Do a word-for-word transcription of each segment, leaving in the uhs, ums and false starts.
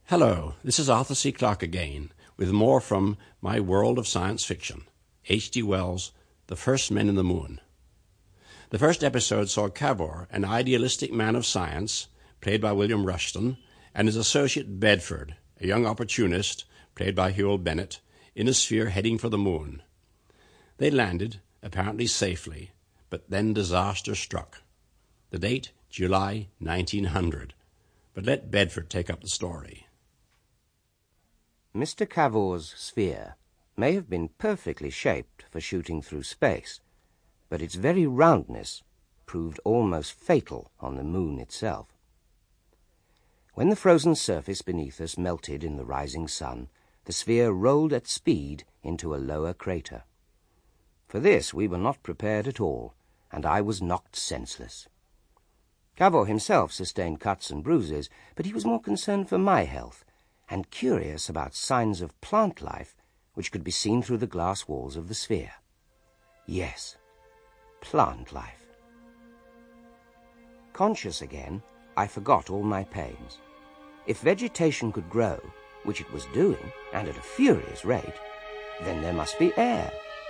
Hello, this is Arthur C. Clarke again, with more from my world of science fiction, H G Wells' The First Men in the Moon. The first episode saw Cavor, an idealistic man of science, played by William Rushton, and his associate Bedford, a young opportunist, played by Huel Bennett, in a sphere heading for the moon. They landed, apparently safely, but then disaster struck. The date, July nineteen hundred. But let Bedford take up the story. Mister Cavor's sphere may have been perfectly shaped for shooting through space, but its very roundness proved almost fatal on the moon itself. When the frozen surface beneath us melted in the rising sun, the sphere rolled at speed into a lower crater. For this we were not prepared at all, and I was knocked senseless. Cavor himself sustained cuts and bruises, but he was more concerned for my health, and curious about signs of plant life which could be seen through the glass walls of the sphere. Yes, plant life. Conscious again, I forgot all my pains. If vegetation could grow, which it was doing, and at a furious rate, then there must be air.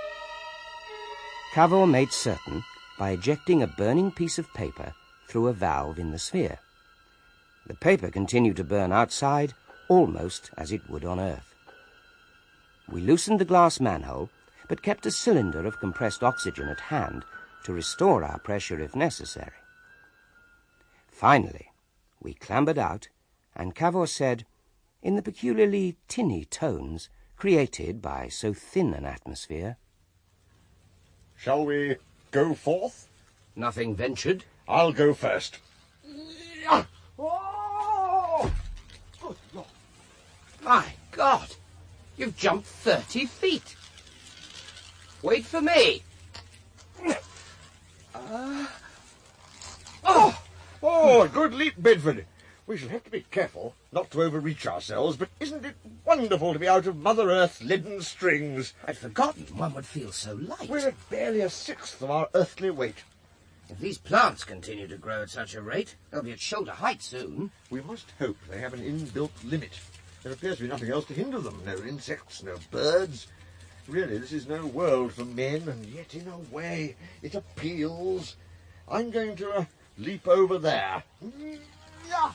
Cavor made certain by ejecting a burning piece of paper through a valve in the sphere. The paper continued to burn outside, almost as it would on Earth. We loosened the glass manhole, but kept a cylinder of compressed oxygen at hand to restore our pressure if necessary. Finally, we clambered out, and Cavor said, in the peculiarly tinny tones created by so thin an atmosphere, "Shall we go forth?" "Nothing ventured." "I'll go first." My God, you've jumped thirty feet. Wait for me. Uh, oh, oh, good leap, Bedford. We shall have to be careful not to overreach ourselves, but isn't it wonderful to be out of Mother Earth's leaden strings? I'd forgotten one would feel so light. We're at barely a sixth of our earthly weight. If these plants continue to grow at such a rate, they'll be at shoulder height soon. We must hope they have an inbuilt limit. There appears to be nothing else to hinder them. No insects, no birds. Really, this is no world for men, and yet in a way it appeals. I'm going to uh, leap over there. Ah!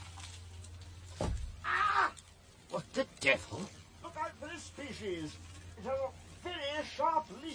What the devil? Look out for this species. It has a very sharp leaf.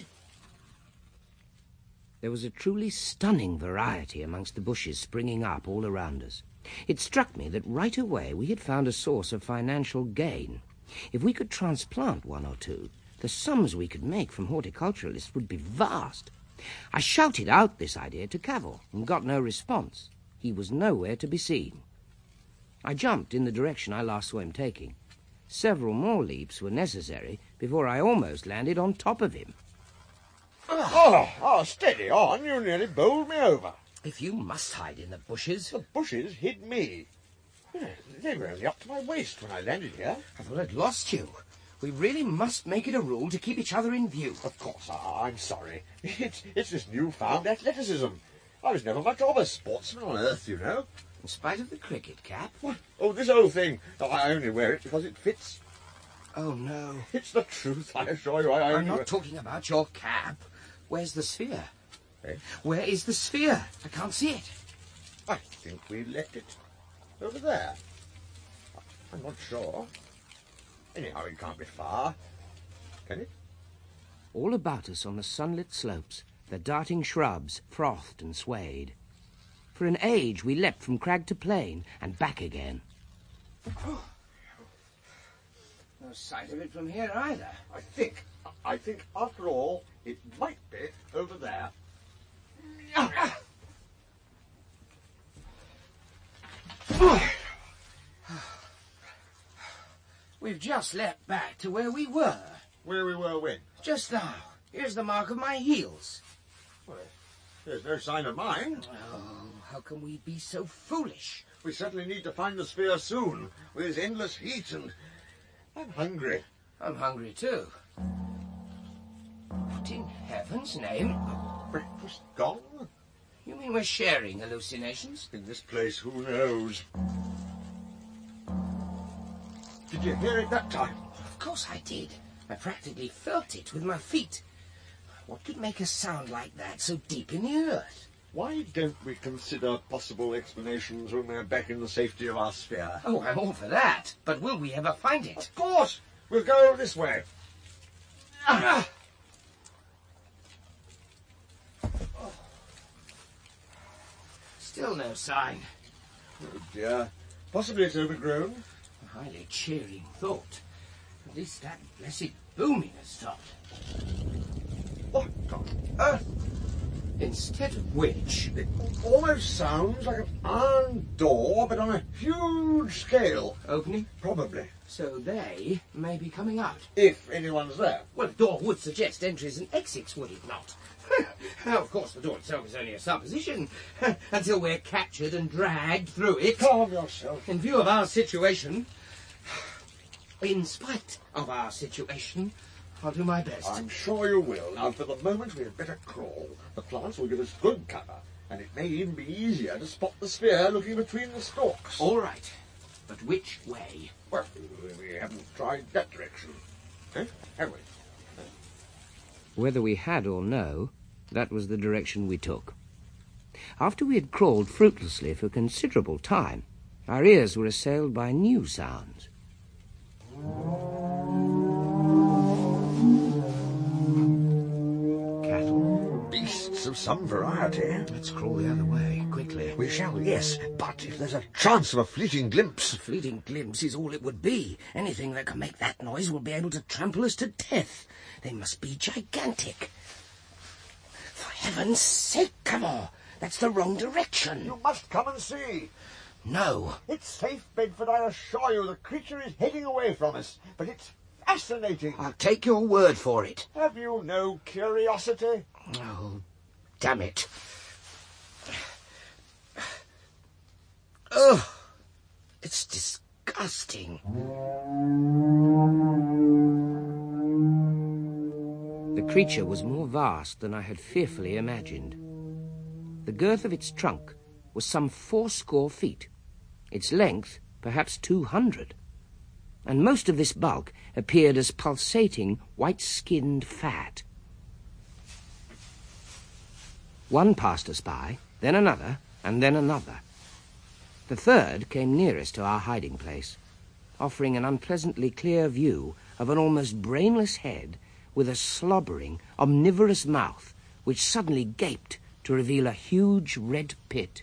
There was a truly stunning variety amongst the bushes springing up all around us. It struck me that right away we had found a source of financial gain. If we could transplant one or two, the sums we could make from horticulturalists would be vast. I shouted out this idea to Cavor and got no response. He was nowhere to be seen. I jumped in the direction I last saw him taking. Several more leaps were necessary before I almost landed on top of him. Oh, oh, steady on. You nearly bowled me over. If you must hide in the bushes... The bushes hid me. They were only up to my waist when I landed here. I thought I'd lost you. We really must make it a rule to keep each other in view. Of course, I, I'm sorry. It's, it's this newfound athleticism. I was never much of a sportsman on Earth, you know. In spite of the cricket cap? What? Oh, this old thing. Oh, I only wear it because it fits. Oh, no. It's the truth, I assure you. I I'm only not wear... talking about your cap. Where's the sphere? Eh? Where is the sphere? I can't see it. I think we left it over there. I'm not sure. Anyhow, it can't be far. Can it? All about us on the sunlit slopes, the darting shrubs frothed and swayed. For an age we leapt from crag to plain and back again. No sight of it from here either. I think, I think, after all, it might be over there. We've just leapt back to where we were. Where we were when? Just now. Here's the mark of my heels. Well, there's no sign of mine. Oh, how can we be so foolish? We certainly need to find the sphere soon, with its endless heat, and I'm hungry. I'm hungry too. What in heaven's name? Breakfast gone? You mean we're sharing hallucinations? In this place, who knows? Did you hear it that time? Of course I did. I practically felt it with my feet. What could make a sound like that so deep in the earth? Why don't we consider possible explanations when we're back in the safety of our sphere? Oh, I'm all for that. But will we ever find it? Of course! We'll go this way. Ah. Still no sign. Oh dear. Possibly it's overgrown. A highly cheering thought. At least that blessed booming has stopped. What on earth? Instead of which... It almost sounds like an iron door, but on a huge scale. Opening? Probably. So they may be coming out. If anyone's there. Well, the door would suggest entries and exits, would it not? Now, of course, the door itself is only a supposition, until we're captured and dragged through it. Calm yourself. In view of our situation, in spite of our situation, I'll do my best. I'm sure you will. Now, for the moment, we had better crawl. The plants will give us good cover, and it may even be easier to spot the sphere looking between the stalks. All right. But which way? Well, we haven't tried that direction. Eh? Have we? Whether we had or no, that was the direction we took. After we had crawled fruitlessly for considerable time, our ears were assailed by new sounds. Cattle. Beasts of some variety. Let's crawl the other way, quickly. We shall, yes, but if there's a chance of a fleeting glimpse... A fleeting glimpse is all it would be. Anything that can make that noise will be able to trample us to death. They must be gigantic. For heaven's sake, come on. That's the wrong direction. You must come and see. No. It's safe, Bedford, I assure you. The creature is heading away from us. But it's fascinating. I'll take your word for it. Have you no curiosity? Oh, damn it. Ugh. It's disgusting. The creature was more vast than I had fearfully imagined. The girth of its trunk was some fourscore feet, its length perhaps two hundred, and most of this bulk appeared as pulsating, white-skinned fat. One passed us by, then another, and then another. The third came nearest to our hiding place, offering an unpleasantly clear view of an almost brainless head with a slobbering, omnivorous mouth which suddenly gaped to reveal a huge red pit.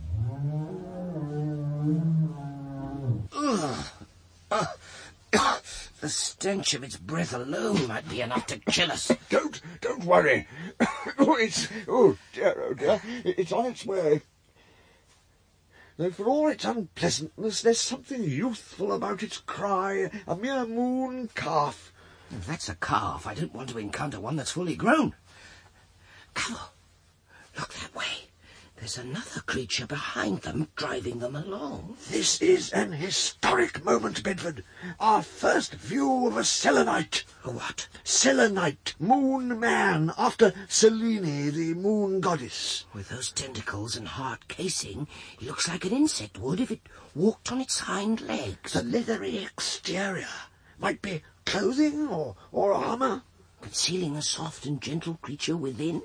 Ugh. Uh, uh, the stench of its breath alone might be enough to kill us. Don't, don't worry. Oh, it's, oh dear, oh dear, it's on its way. Though for all its unpleasantness, there's something youthful about its cry, a mere moon calf. If that's a calf, I don't want to encounter one that's fully grown. Come on, look that way. There's another creature behind them, driving them along. This is an historic moment, Bedford. Our first view of a selenite. A what? Selenite, moon man, after Selene, the moon goddess. With those tentacles and hard casing, it looks like an insect would if it walked on its hind legs. The leathery exterior might be clothing or, or armour. Concealing a soft and gentle creature within?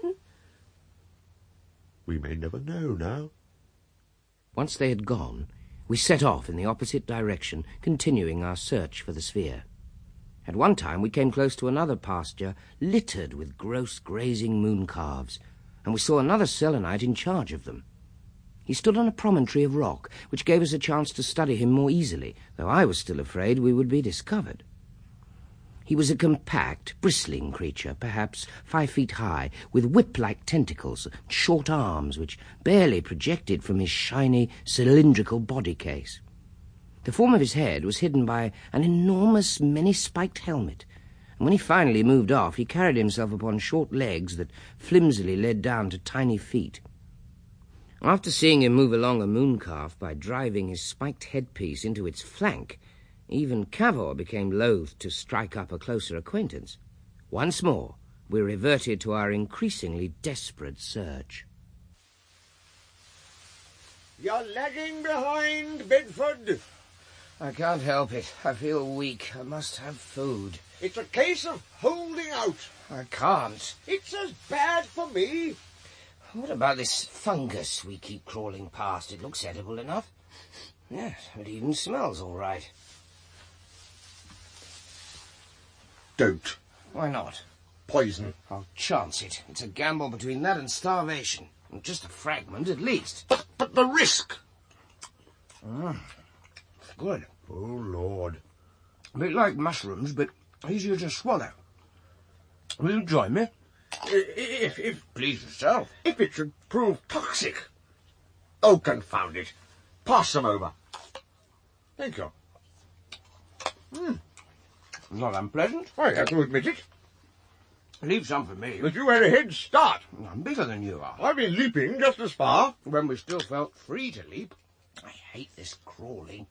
We may never know now. Once they had gone, we set off in the opposite direction, continuing our search for the sphere. At one time we came close to another pasture littered with gross grazing moon calves, and we saw another selenite in charge of them. He stood on a promontory of rock, which gave us a chance to study him more easily, though I was still afraid we would be discovered. He was a compact, bristling creature, perhaps five feet high, with whip-like tentacles and short arms which barely projected from his shiny, cylindrical body case. The form of his head was hidden by an enormous, many-spiked helmet, and when he finally moved off, he carried himself upon short legs that flimsily led down to tiny feet. After seeing him move along a mooncalf by driving his spiked headpiece into its flank, even Cavor became loath to strike up a closer acquaintance. Once more, we reverted to our increasingly desperate search. You're lagging behind, Bedford. I can't help it. I feel weak. I must have food. It's a case of holding out. I can't. It's as bad for me. What about this fungus we keep crawling past? It looks edible enough. Yes, it even smells all right. Don't. Why not? Poison. I'll chance it. It's a gamble between that and starvation. And just a fragment at least. But, but the risk. Mm. Good. Oh, Lord. A bit like mushrooms, but easier to swallow. Will you join me? If, if, Please yourself. if it should prove toxic. Oh, confound it. Pass some over. Thank you. Hmm. Not unpleasant. I have to admit it. Leave some for me. But you had a head start. I'm bigger than you are. I've been leaping just as far. When we still felt free to leap. I hate this crawling.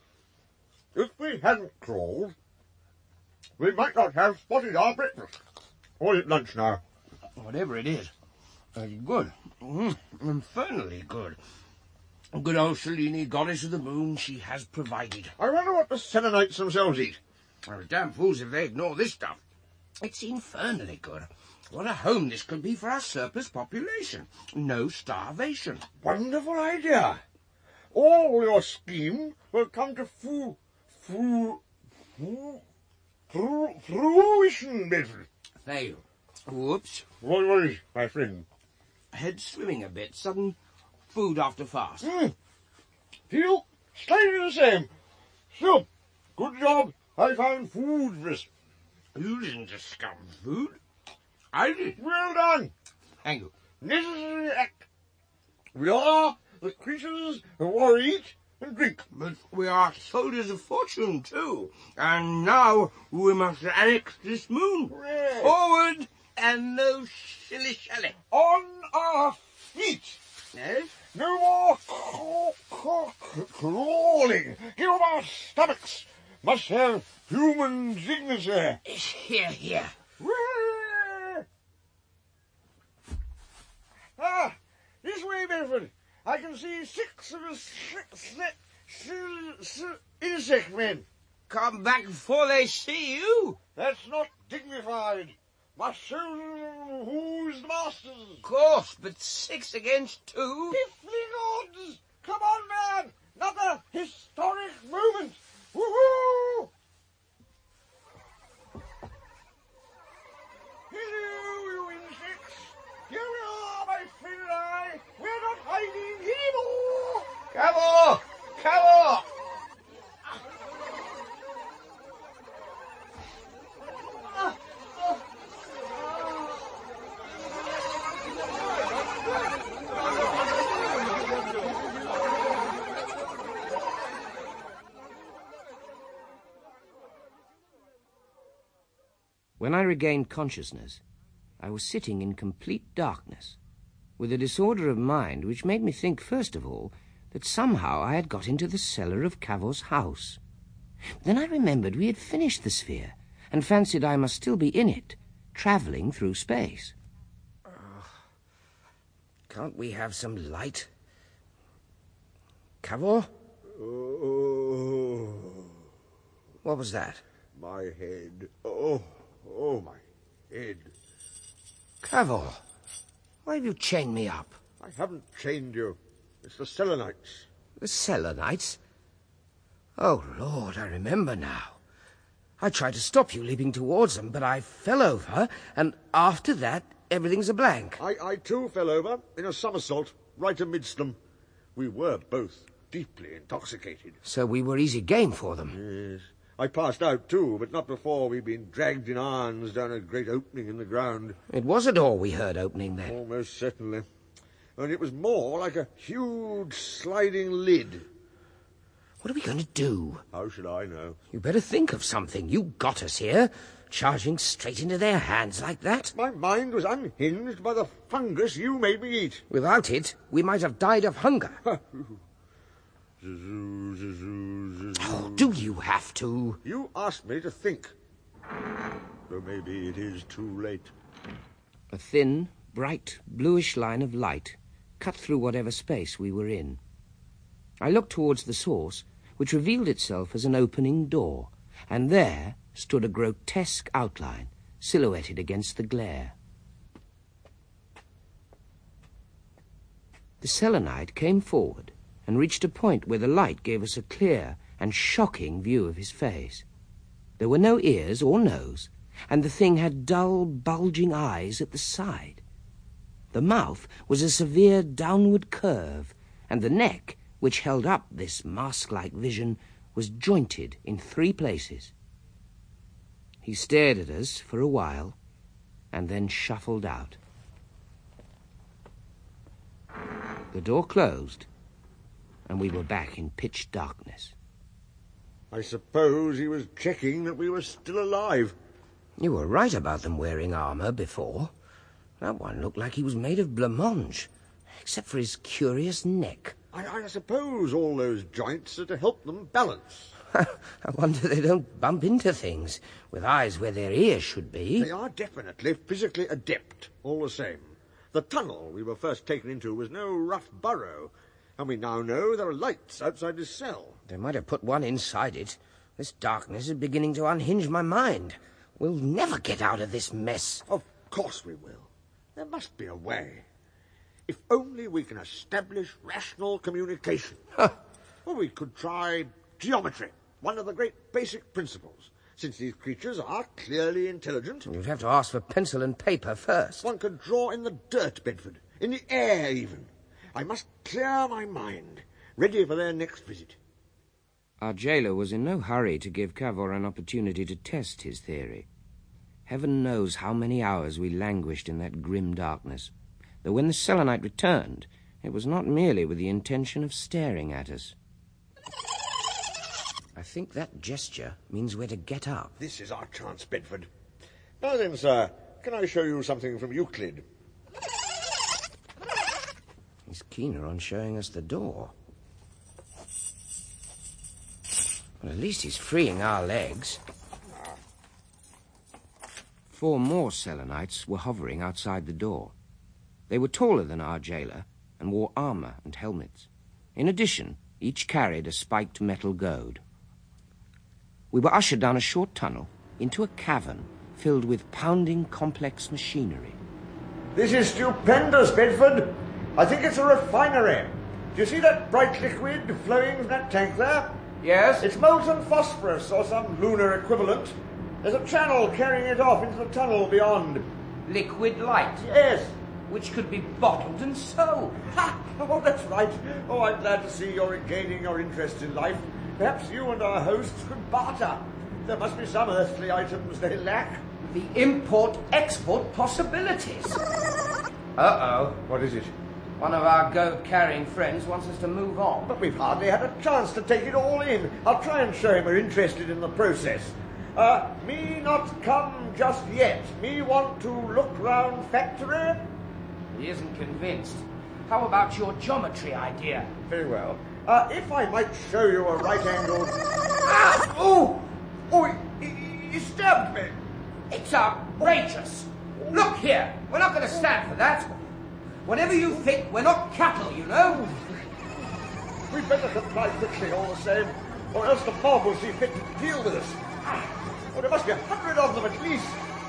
If we hadn't crawled, we might not have spotted our breakfast. Or at lunch now. Whatever it is, it's good. Mm, infernally good. Good old Selene, goddess of the moon, she has provided. I wonder what the Selenites themselves eat. Well, damn fools if they ignore this stuff. It's infernally good. What a home this could be for our surplus population. No starvation. Wonderful idea. All your scheme will come to fu... fu... fu... fru... fruition, Bedford. Fail. Whoops. What what is, my friend? Head swimming a bit. Sudden food after fast. Mm. Feel slightly the same. So, good job. I found food for us. You didn't discover food. I did. Well done. Thank you. Necessary act. We are the creatures who want to eat and drink. But we are soldiers of fortune, too. And now we must annex this moon. Hooray. Forward and no shilly-shally. On our feet. Yes? No more caw- caw- crawling. Give up our stomachs. Must have human dignity. Here, here. Hooray. Ah, this way, Bedford. I can see six of us six, six, six, insect men. Come back before they see you. That's not dignified. Must show them who's the masters. Of course, but six against two. Piffling odds! Come on, man! Another historic moment! Woohoo! Hello, you insects! Here we are, my friend and I! We're not hiding anymore! Come on! Come on! When I regained consciousness, I was sitting in complete darkness, with a disorder of mind which made me think, first of all, that somehow I had got into the cellar of Cavor's house. Then I remembered we had finished the sphere, and fancied I must still be in it, travelling through space. Uh, can't we have some light? Cavor? Oh, What was that? my head. Oh, oh, my head. Cavor, why have you chained me up? I haven't chained you. It's the Selenites. The Selenites? Oh, Lord, I remember now. I tried to stop you leaping towards them, but I fell over, and after that, everything's a blank. I, I too fell over in a somersault right amidst them. We were both deeply intoxicated. So we were easy game for them. Yes. I passed out too, but not before we'd been dragged in irons down a great opening in the ground. It was a door we heard opening then. Almost certainly. And it was more like a huge sliding lid. What are we going to do? How should I know? You better think of something. You got us here, charging straight into their hands like that. My mind was unhinged by the fungus you made me eat. Without it, we might have died of hunger. Zazoo, zazoo, zazoo. Oh, do you have to? You asked me to think. Though maybe it is too late. A thin, bright, bluish line of light cut through whatever space we were in. I looked towards the source, which revealed itself as an opening door, and there stood a grotesque outline silhouetted against the glare. The Selenite came forward and reached a point where the light gave us a clear and shocking view of his face. There were no ears or nose, and the thing had dull, bulging eyes at the side. The mouth was a severe downward curve, and the neck, which held up this mask-like vision, was jointed in three places. He stared at us for a while, and then shuffled out. The door closed, and we were back in pitch darkness. I suppose he was checking that we were still alive. You were right about them wearing armour before. That one looked like he was made of blancmange, except for his curious neck. I, I suppose all those joints are to help them balance. I wonder they don't bump into things with eyes where their ears should be. They are definitely physically adept, all the same. The tunnel we were first taken into was no rough burrow, and we now know there are lights outside his cell. They might have put one inside it. This darkness is beginning to unhinge my mind. We'll never get out of this mess. Of course we will. There must be a way. If only we can establish rational communication. Huh. Well, we could try geometry, one of the great basic principles. Since these creatures are clearly intelligent... You'd have to ask for pencil and paper first. One could draw in the dirt, Bedford, in the air even. I must clear my mind, ready for their next visit. Our jailer was in no hurry to give Cavor an opportunity to test his theory. Heaven knows how many hours we languished in that grim darkness, though when the Selenite returned, it was not merely with the intention of staring at us. I think that gesture means we're to get up. This is our chance, Bedford. Now then, sir, can I show you something from Euclid? He's keener on showing us the door. Well, at least he's freeing our legs. Four more Selenites were hovering outside the door. They were taller than our jailer and wore armour and helmets. In addition, each carried a spiked metal goad. We were ushered down a short tunnel into a cavern filled with pounding complex machinery. This is stupendous, Bedford. I think it's a refinery. Do you see that bright liquid flowing from that tank there? Yes? It's molten phosphorus or some lunar equivalent. There's a channel carrying it off into the tunnel beyond. Liquid light. Yes. Which could be bottled and sold. Ha! Oh, that's right. Oh, I'm glad to see you're regaining your interest in life. Perhaps you and our hosts could barter. There must be some earthly items they lack. The import-export possibilities. Uh-oh. What is it? One of our goat-carrying friends wants us to move on. But we've hardly had a chance to take it all in. I'll try and show him we're interested in the process. Uh, me not come just yet. Me want to look round factory. He isn't convinced. How about your geometry idea? Very well. Uh, if I might show you a right-angled... Ah! Oh! Oh, he, he, he stabbed me. It's outrageous. Look here, we're not going to stand for that. Whatever you think, we're not cattle, you know. We'd better comply quickly all the same, or else the mob will see fit to deal with us. Oh, there must be a hundred of them at least.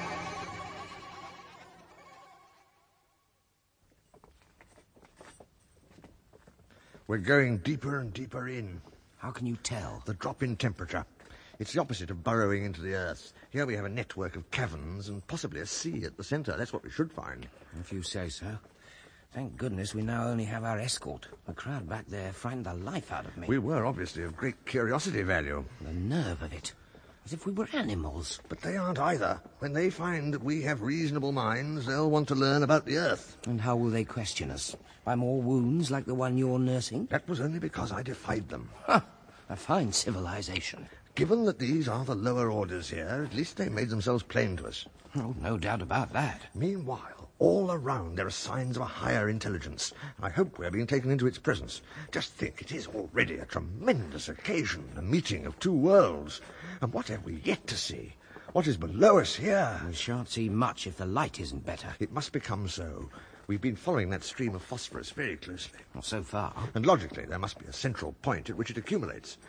We're going deeper and deeper in. How can you tell? The drop in temperature. It's the opposite of burrowing into the earth. Here we have a network of caverns and possibly a sea at the centre. That's what we should find. If you say so. Thank goodness we now only have our escort. The crowd back there frightened the life out of me. We were obviously of great curiosity value. The nerve of it. As if we were animals. But they aren't either. When they find that we have reasonable minds, they'll want to learn about the earth. And how will they question us? By more wounds like the one you're nursing? That was only because I defied them. Huh. A fine civilization. Given that these are the lower orders here, at least they made themselves plain to us. Oh, no doubt about that. Meanwhile, all around there are signs of a higher intelligence. I hope we're being taken into its presence. Just think, it is already a tremendous occasion, a meeting of two worlds. And what have we yet to see? What is below us here? We shan't see much if the light isn't better. It must become so. We've been following that stream of phosphorus very closely. Well, so far. And logically, there must be a central point at which it accumulates.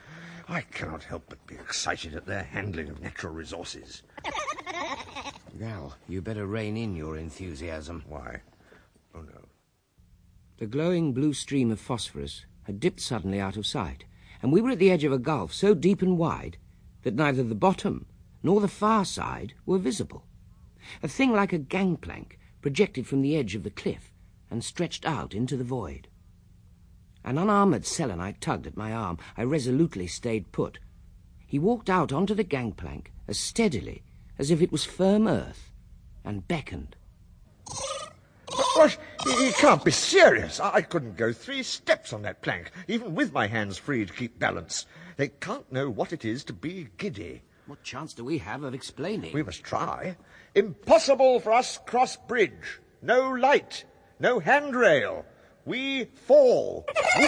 I cannot help but be excited at their handling of natural resources. Now, you better rein in your enthusiasm. Why? Oh, no. The glowing blue stream of phosphorus had dipped suddenly out of sight, and we were at the edge of a gulf so deep and wide that neither the bottom nor the far side were visible. A thing like a gangplank projected from the edge of the cliff and stretched out into the void. An unarmoured Selenite tugged at my arm. I resolutely stayed put. He walked out onto the gangplank as steadily as if it was firm earth, and beckoned. What? He can't be serious. I couldn't go three steps on that plank, even with my hands free to keep balance. They can't know what it is to be giddy. What chance do we have of explaining? We must try. Impossible for us cross bridge. No light. No handrail. We fall.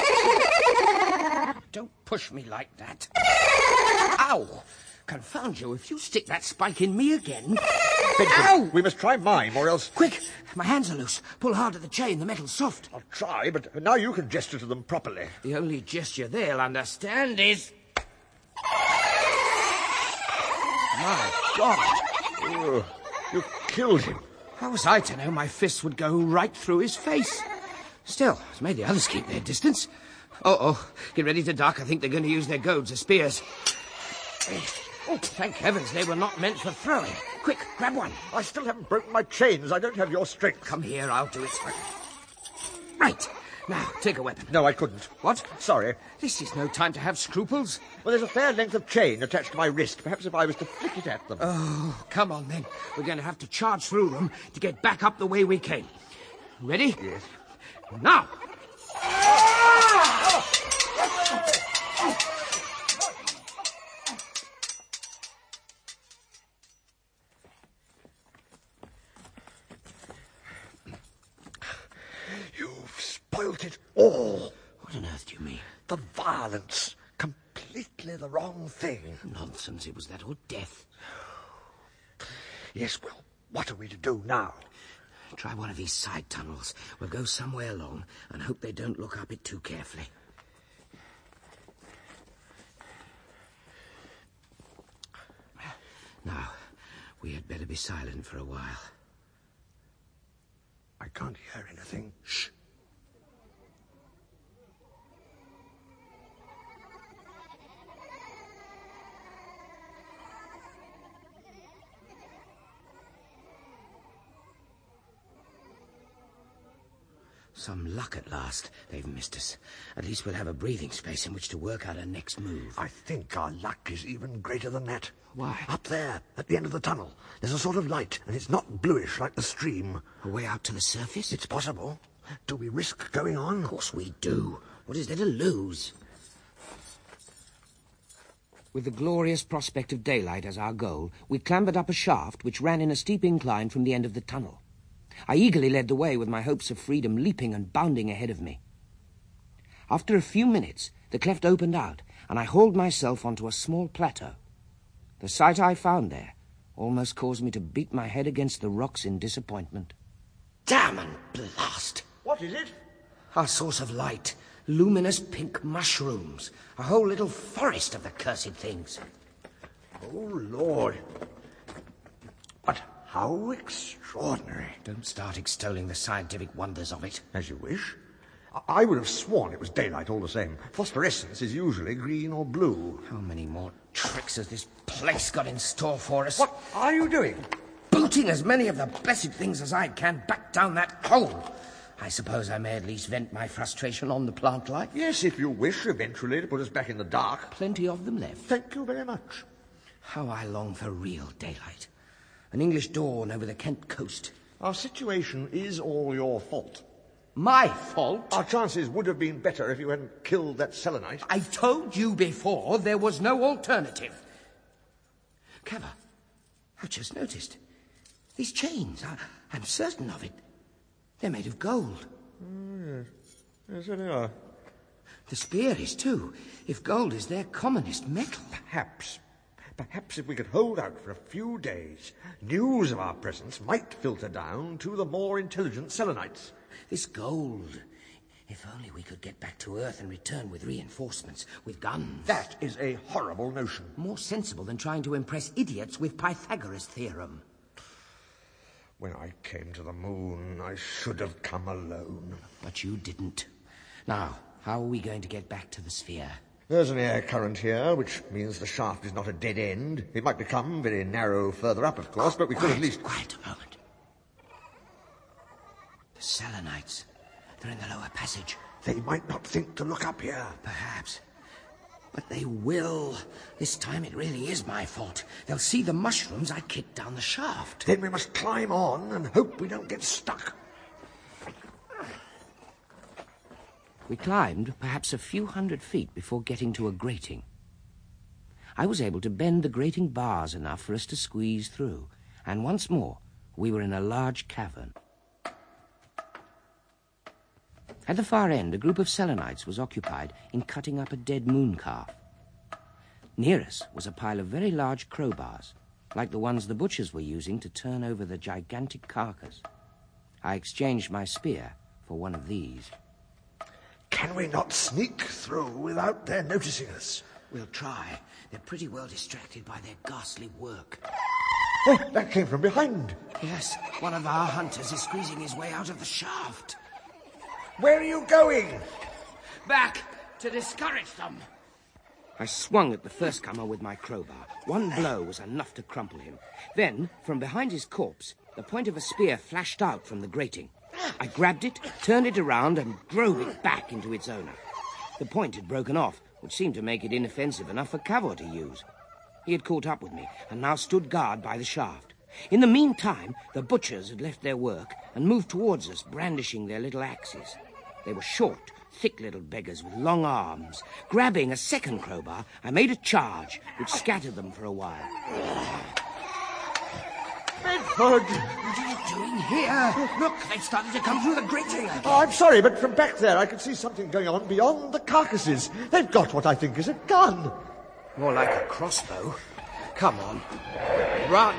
Don't push me like that. Ow! Confound you, if you stick that spike in me again... Benjamin, Ow! we must try mime, or else... Quick! My hands are loose. Pull hard at the chain. The metal's soft. I'll try, but now you can gesture to them properly. The only gesture they'll understand is... My God! Oh, you killed him. How was I to know my fists would go right through his face? Still, it's made the others keep their distance. Uh-oh. Get ready to duck. I think they're going to use their goads as spears. Oh, thank heavens they were not meant for throwing. Quick, grab one. I still haven't broken my chains. I don't have your strength. Come here, I'll do it. Right. Now, take a weapon. No, I couldn't. What? Sorry. This is no time to have scruples. Well, there's a fair length of chain attached to my wrist. Perhaps if I was to flick it at them. Oh, come on, then. We're going to have to charge through them to get back up the way we came. Ready? Yes. Now! You've spoilt it all. What on earth do you mean? The violence. Completely the wrong thing. Nonsense. It was that or death. Yes, well, what are we to do now? Try one of these side tunnels. We'll go somewhere along and hope they don't look up it too carefully. Now, we had better be silent for a while. I can't hear anything. Shh. Some luck at last. They've missed us. At least we'll have a breathing space in which to work out our next move. I think our luck is even greater than that. Why? Up there, at the end of the tunnel, there's a sort of light, and it's not bluish like the stream. A way out to the surface? It's possible. Do we risk going on? Of course we do. What is there to lose? With the glorious prospect of daylight as our goal, we clambered up a shaft which ran in a steep incline from the end of the tunnel. I eagerly led the way with my hopes of freedom leaping and bounding ahead of me. After a few minutes, the cleft opened out, and I hauled myself onto a small plateau. The sight I found there almost caused me to beat my head against the rocks in disappointment. Damn and blast! What is it? Our source of light. Luminous pink mushrooms. A whole little forest of the cursed things. Oh, Lord. But how extraordinary. Don't start extolling the scientific wonders of it. As you wish. I would have sworn it was daylight all the same. Phosphorescence is usually green or blue. How many more tricks has this place got in store for us? What are you doing? Booting as many of the blessed things as I can back down that hole. I suppose I may at least vent my frustration on the plant life. Yes, if you wish eventually to put us back in the dark. Plenty of them left. Thank you very much. How I long for real daylight. An English dawn over the Kent coast. Our situation is all your fault. My fault? Our chances would have been better if you hadn't killed that selenite. I told you before there was no alternative. Cava, I've just noticed. These chains, I, I'm certain of it. They're made of gold. Oh, yes. Yes, so they are. The spear is, too, if gold is their commonest metal. Perhaps. Perhaps if we could hold out for a few days, news of our presence might filter down to the more intelligent selenites. This gold, If only we could get back to Earth and return with reinforcements, with guns. That is a horrible notion. More sensible than trying to impress idiots with Pythagoras' theorem. When I came to the moon, I should have come alone. But you didn't. Now, how are we going to get back to the sphere? There's an air current here, which means the shaft is not a dead end. It might become very narrow further up, of course, but we could at least... Quiet a moment. The Selenites. They're in the lower passage. They might not think to look up here. Perhaps. But they will. This time it really is my fault. They'll see the mushrooms I kicked down the shaft. Then we must climb on and hope we don't get stuck. We climbed perhaps a few hundred feet before getting to a grating. I was able to bend the grating bars enough for us to squeeze through, and once more we were in a large cavern. At the far end, a group of Selenites was occupied in cutting up a dead moon calf. Near us was a pile of very large crowbars, like the ones the butchers were using to turn over the gigantic carcass. I exchanged my spear for one of these. Can we not sneak through without their noticing us? We'll try. They're pretty well distracted by their ghastly work. Oh, that came from behind. Yes, one of our hunters is squeezing his way out of the shaft. Where are you going? Back to discourage them. I swung at the first comer with my crowbar. One blow was enough to crumple him. Then, from behind his corpse, the point of a spear flashed out from the grating. I grabbed it, turned it around, and drove it back into its owner. The point had broken off, which seemed to make it inoffensive enough for Cavor to use. He had caught up with me, and now stood guard by the shaft. In the meantime, the butchers had left their work and moved towards us, brandishing their little axes. They were short, thick little beggars with long arms. Grabbing a second crowbar, I made a charge, which scattered them for a while. Bedford! What are you doing here? Look, they've started to come through the grating again. Oh, I'm sorry, but from back there I could see something going on beyond the carcasses. They've got what I think is a gun. More like a crossbow. Come on. Run!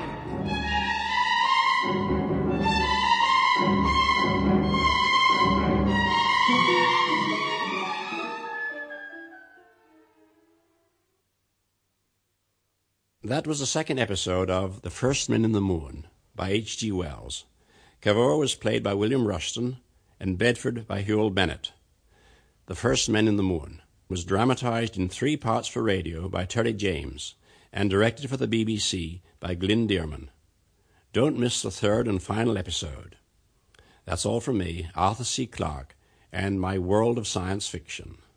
That was the second episode of The First Men in the Moon by H G Wells. Cavor was played by William Rushton and Bedford by Hewell Bennett. The First Men in the Moon was dramatized in three parts for radio by Terry James and directed for the B B C by Glyn Dearman. Don't miss the third and final episode. That's all from me, Arthur C. Clarke, and my world of science fiction.